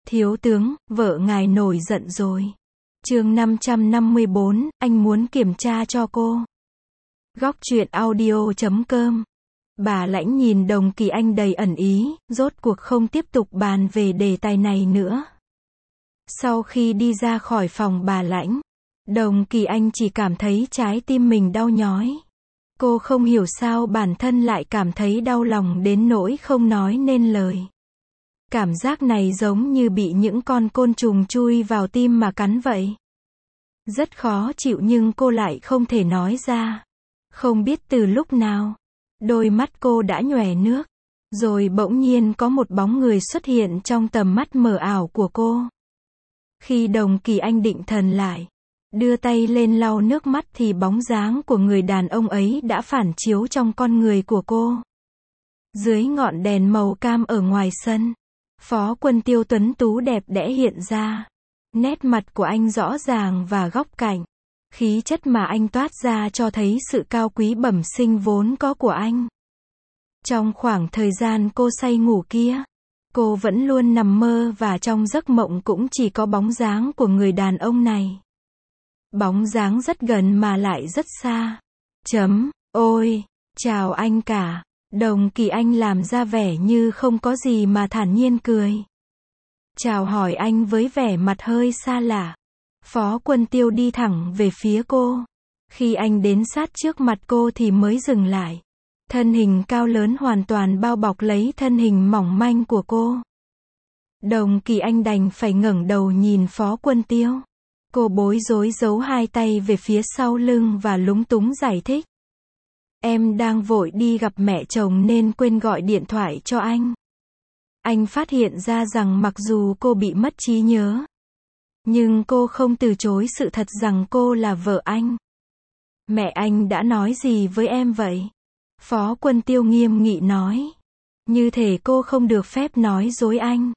Thiếu tướng, vợ ngài nổi giận rồi. Chương 554, anh muốn kiểm tra cho cô. Góc truyện audio.com. Bà Lãnh nhìn Đồng Kỳ Anh đầy ẩn ý, rốt cuộc không tiếp tục bàn về đề tài này nữa. Sau khi đi ra khỏi phòng bà Lãnh, Đồng Kỳ Anh chỉ cảm thấy trái tim mình đau nhói. Cô không hiểu sao bản thân lại cảm thấy đau lòng đến nỗi không nói nên lời. Cảm giác này giống như bị những con côn trùng chui vào tim mà cắn vậy. Rất khó chịu nhưng cô lại không thể nói ra. Không biết từ lúc nào, đôi mắt cô đã nhoẻn nước. Rồi bỗng nhiên có một bóng người xuất hiện trong tầm mắt mờ ảo của cô. Khi Đồng Kỳ Anh định thần lại, đưa tay lên lau nước mắt thì bóng dáng của người đàn ông ấy đã phản chiếu trong con người của cô. Dưới ngọn đèn màu cam ở ngoài sân, Phó Quân Tiêu tuấn tú đẹp đẽ hiện ra. Nét mặt của anh rõ ràng và góc cạnh. Khí chất mà anh toát ra cho thấy sự cao quý bẩm sinh vốn có của anh. Trong khoảng thời gian cô say ngủ kia, cô vẫn luôn nằm mơ và trong giấc mộng cũng chỉ có bóng dáng của người đàn ông này. Bóng dáng rất gần mà lại rất xa. Ôi, chào anh cả. Đồng Kỳ Anh làm ra vẻ như không có gì mà thản nhiên cười. Chào hỏi anh với vẻ mặt hơi xa lạ. Phó Quân Tiêu đi thẳng về phía cô. Khi anh đến sát trước mặt cô thì mới dừng lại. Thân hình cao lớn hoàn toàn bao bọc lấy thân hình mỏng manh của cô. Đồng Kỳ Anh đành phải ngẩng đầu nhìn Phó Quân Tiêu. Cô bối rối giấu hai tay về phía sau lưng và lúng túng giải thích. Em đang vội đi gặp mẹ chồng nên quên gọi điện thoại cho anh. Anh phát hiện ra rằng mặc dù cô bị mất trí nhớ, nhưng cô không từ chối sự thật rằng cô là vợ anh. Mẹ anh đã nói gì với em vậy? Phó Quân Tiêu nghiêm nghị nói. Như thể cô không được phép nói dối anh.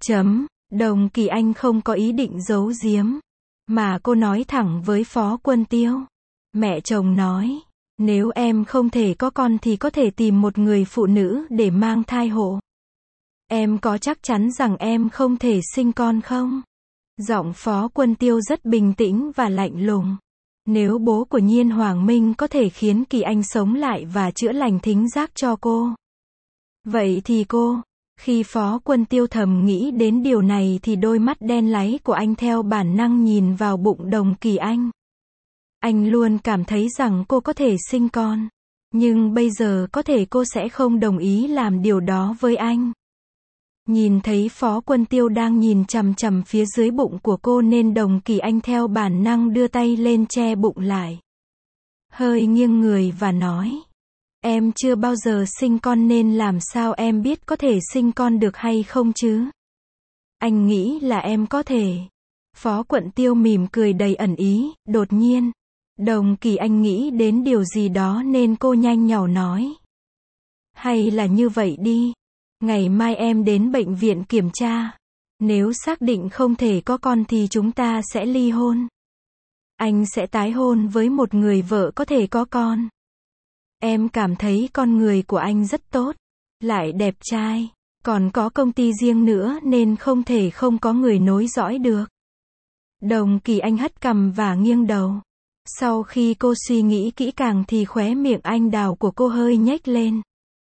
Đồng Kỳ Anh không có ý định giấu giếm, mà cô nói thẳng với Phó Quân Tiêu. Mẹ chồng nói, nếu em không thể có con thì có thể tìm một người phụ nữ để mang thai hộ. Em có chắc chắn rằng em không thể sinh con không? Giọng Phó Quân Tiêu rất bình tĩnh và lạnh lùng. Nếu bố của Nhiên Hoàng Minh có thể khiến Kỳ Anh sống lại và chữa lành thính giác cho cô, vậy thì cô... Khi Phó Quân Tiêu thầm nghĩ đến điều này thì đôi mắt đen láy của anh theo bản năng nhìn vào bụng Đồng Kỳ Anh. Anh luôn cảm thấy rằng cô có thể sinh con. Nhưng bây giờ có thể cô sẽ không đồng ý làm điều đó với anh. Nhìn thấy Phó Quân Tiêu đang nhìn chằm chằm phía dưới bụng của cô nên Đồng Kỳ Anh theo bản năng đưa tay lên che bụng lại. Hơi nghiêng người và nói. Em chưa bao giờ sinh con nên làm sao em biết có thể sinh con được hay không chứ? Anh nghĩ là em có thể. Phó Quân Tiêu mỉm cười đầy ẩn ý, đột nhiên. Đồng Kỳ Anh nghĩ đến điều gì đó nên cô nhanh nhảu nói. Hay là như vậy đi. Ngày mai em đến bệnh viện kiểm tra. Nếu xác định không thể có con thì chúng ta sẽ ly hôn. Anh sẽ tái hôn với một người vợ có thể có con. Em cảm thấy con người của anh rất tốt, lại đẹp trai, còn có công ty riêng nữa nên không thể không có người nối dõi được. Đồng Kỳ Anh hất cằm và nghiêng đầu. Sau khi cô suy nghĩ kỹ càng thì khóe miệng anh đào của cô hơi nhếch lên.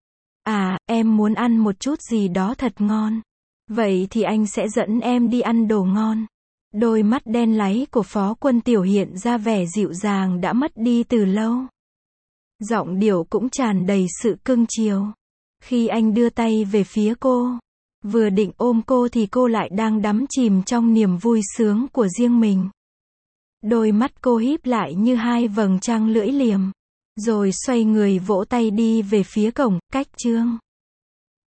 À, em muốn ăn một chút gì đó thật ngon. Vậy thì anh sẽ dẫn em đi ăn đồ ngon. Đôi mắt đen láy của Phó Quân Tiêu hiện ra vẻ dịu dàng đã mất đi từ lâu. Giọng điệu cũng tràn đầy sự cưng chiều. Khi anh đưa tay về phía cô, vừa định ôm cô thì cô lại đang đắm chìm trong niềm vui sướng của riêng mình. Đôi mắt cô híp lại như hai vầng trăng lưỡi liềm, rồi xoay người vỗ tay đi về phía cổng, cách chương.